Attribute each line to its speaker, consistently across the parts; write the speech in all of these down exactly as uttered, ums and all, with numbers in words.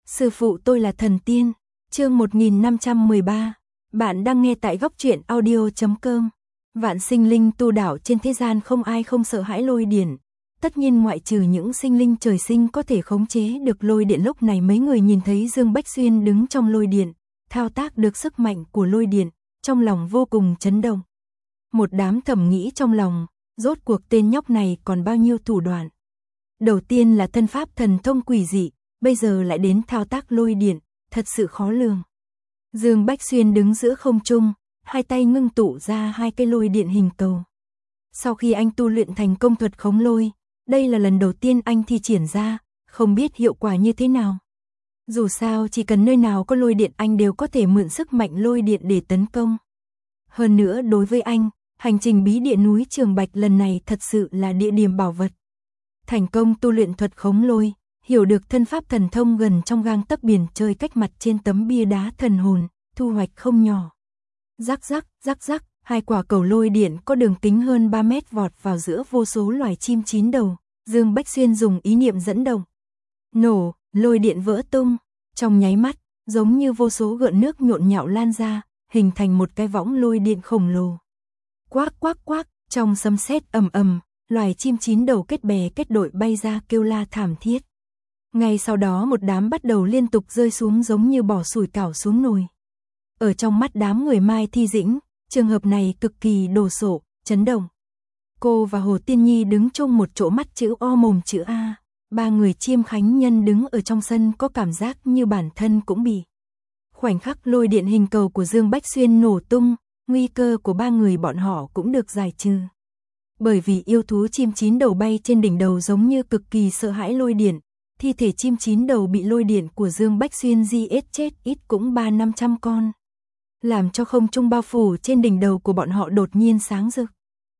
Speaker 1: Sư phụ tôi là thần tiên. Chương một nghìn năm trăm mười ba. Bạn đang nghe tại góc truyện audio chấm com. Vạn sinh linh tu đạo trên thế gian không ai không sợ hãi lôi điện. Tất nhiên ngoại trừ những sinh linh trời sinh có thể khống chế được lôi điện. Lúc này mấy người nhìn thấy Dương Bách Xuyên đứng trong lôi điện, thao tác được sức mạnh của lôi điện, trong lòng vô cùng chấn động. Một đám thầm nghĩ trong lòng, rốt cuộc tên nhóc này còn bao nhiêu thủ đoạn. Đầu tiên là thân pháp thần thông quỷ dị, bây giờ lại đến thao tác lôi điện, thật sự khó lường. Dương Bách Xuyên đứng giữa không trung, hai tay ngưng tụ ra hai cây lôi điện hình cầu. Sau khi anh tu luyện thành công thuật khống lôi, đây là lần đầu tiên anh thi triển ra, không biết hiệu quả như thế nào. Dù sao chỉ cần nơi nào có lôi điện anh đều có thể mượn sức mạnh lôi điện để tấn công. Hơn nữa đối với anh, hành trình bí địa núi Trường Bạch lần này thật sự là địa điểm bảo vật. Thành công tu luyện thuật khống lôi, hiểu được thân pháp thần thông gần trong gang tấc biển trời cách mặt trên tấm bia đá thần hồn, thu hoạch không nhỏ. Rắc rắc, rắc rắc, hai quả cầu lôi điện có đường kính hơn ba mét vọt vào giữa vô số loài chim chín đầu, Dương Bách Xuyên dùng ý niệm dẫn động. Nổ, lôi điện vỡ tung, trong nháy mắt, giống như vô số gợn nước nhộn nhạo lan ra, hình thành một cái võng lôi điện khổng lồ. Quác quác quác, trong sấm sét ầm ầm, loài chim chín đầu kết bè kết đội bay ra kêu la thảm thiết. Ngay sau đó một đám bắt đầu liên tục rơi xuống giống như bỏ sủi cảo xuống nồi. Ở trong mắt đám người Mai Thi Dĩnh, trường hợp này cực kỳ đồ sộ, chấn động. Cô và Hồ Tiên Nhi đứng chung một chỗ mắt chữ O mồm chữ A, ba người Chiêm Khánh Nhân đứng ở trong sân có cảm giác như bản thân cũng bị. Khoảnh khắc lôi điện hình cầu của Dương Bách Xuyên nổ tung, nguy cơ của ba người bọn họ cũng được giải trừ. Bởi vì yêu thú chim chín đầu bay trên đỉnh đầu giống như cực kỳ sợ hãi lôi điện, thi thể chim chín đầu bị lôi điện của Dương Bách Xuyên giết chết ít cũng ba năm trăm con. Làm cho không trung bao phủ trên đỉnh đầu của bọn họ đột nhiên sáng rực.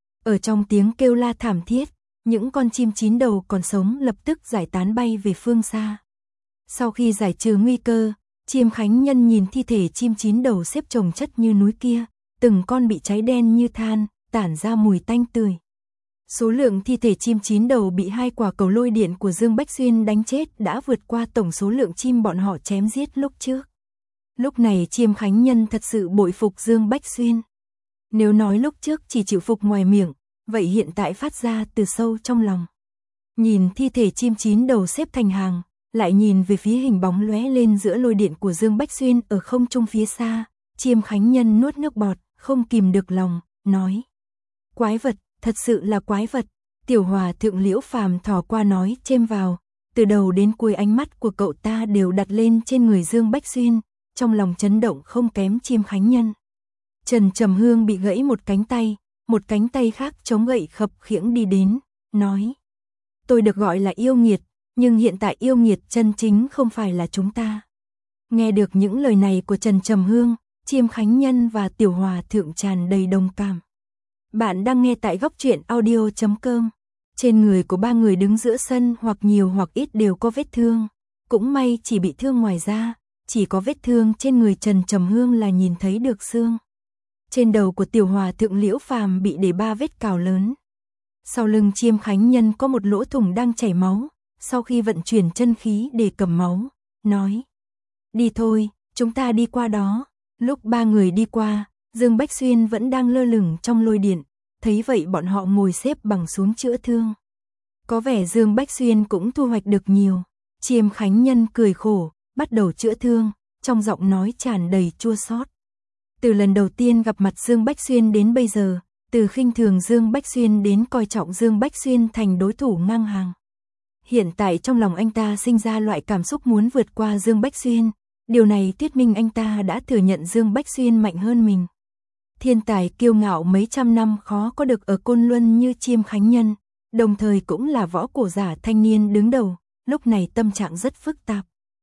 Speaker 1: Ở trong tiếng kêu la thảm thiết, những con chim chín đầu còn sống lập tức giải tán bay về phương xa. Sau khi giải trừ nguy cơ, Chiêm Khánh Nhân nhìn thi thể chim chín đầu xếp chồng chất như núi kia, từng con bị cháy đen như than, tản ra mùi tanh tươi. Số lượng thi thể chim chín đầu bị hai quả cầu lôi điện của Dương Bách Xuyên đánh chết đã vượt qua tổng số lượng chim bọn họ chém giết lúc trước. Lúc này Chiêm Khánh Nhân thật sự bội phục Dương Bách Xuyên. Nếu nói lúc trước chỉ chịu phục ngoài miệng, vậy hiện tại phát ra từ sâu trong lòng. Nhìn thi thể chim chín đầu xếp thành hàng, lại nhìn về phía hình bóng lóe lên giữa lôi điện của Dương Bách Xuyên ở không trung phía xa, Chiêm Khánh Nhân nuốt nước bọt, không kìm được lòng, nói. Quái vật, thật sự là quái vật. Tiểu Hòa Thượng Liễu Phàm thò qua nói chêm vào, từ đầu đến cuối ánh mắt của cậu ta đều đặt lên trên người Dương Bách Xuyên, trong lòng chấn động không kém Chiêm Khánh Nhân. Trần Trầm Hương bị gãy một cánh tay, một cánh tay khác chống gậy khập khiễng đi đến, nói. Tôi được gọi là yêu nghiệt, nhưng hiện tại yêu nghiệt chân chính không phải là chúng ta. Nghe được những lời này của Trần Trầm Hương, Chiêm Khánh Nhân và Tiểu Hòa Thượng tràn đầy đồng cảm. Bạn đang nghe tại góc truyện audio chấm com. Trên người của ba người đứng giữa sân hoặc nhiều hoặc ít đều có vết thương. Cũng may chỉ bị thương ngoài da, chỉ có vết thương trên người Trần Trầm Hương là nhìn thấy được xương. Trên đầu của Tiểu Hòa Thượng Liễu Phàm bị để ba vết cào lớn. Sau lưng Chiêm Khánh Nhân có một lỗ thủng đang chảy máu, sau khi vận chuyển chân khí để cầm máu, nói. Đi thôi, chúng ta đi qua đó. Lúc ba người đi qua, Dương Bách Xuyên vẫn đang lơ lửng trong lôi điện, thấy vậy bọn họ ngồi xếp bằng xuống chữa thương. Có vẻ Dương Bách Xuyên cũng thu hoạch được nhiều. Chiêm Khánh Nhân cười khổ, bắt đầu chữa thương, trong giọng nói tràn đầy chua xót. Từ lần đầu tiên gặp mặt Dương Bách Xuyên đến bây giờ, từ khinh thường Dương Bách Xuyên đến coi trọng Dương Bách Xuyên thành đối thủ ngang hàng. Hiện tại trong lòng anh ta sinh ra loại cảm xúc muốn vượt qua Dương Bách Xuyên, điều này thuyết minh anh ta đã thừa nhận Dương Bách Xuyên mạnh hơn mình. Thiên tài kiêu ngạo mấy trăm năm khó có được ở Côn Luân như Chiêm Khánh Nhân, đồng thời cũng là võ cổ giả thanh niên đứng đầu, lúc này tâm trạng rất phức tạp.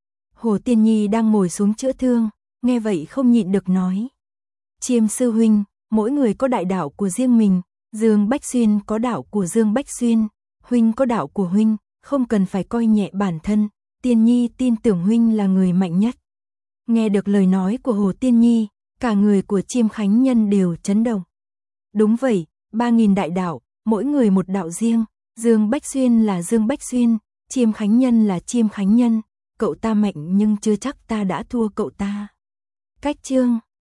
Speaker 1: Hồ Tiên Nhi đang ngồi xuống chữa thương, nghe vậy không nhịn được nói. Chiêm sư huynh, mỗi người có đại đạo của riêng mình, Dương Bách Xuyên có đạo của Dương Bách Xuyên, huynh có đạo của huynh, không cần phải coi nhẹ bản thân, Tiên Nhi tin tưởng huynh là người mạnh nhất. Nghe được lời nói của Hồ Tiên Nhi, cả người của Chiêm Khánh Nhân đều chấn động. Đúng vậy, ba nghìn đại đạo, mỗi người một đạo riêng, Dương Bách Xuyên là Dương Bách Xuyên, Chiêm Khánh Nhân là Chiêm Khánh Nhân, cậu ta mạnh nhưng chưa chắc ta đã thua cậu ta. Cách chương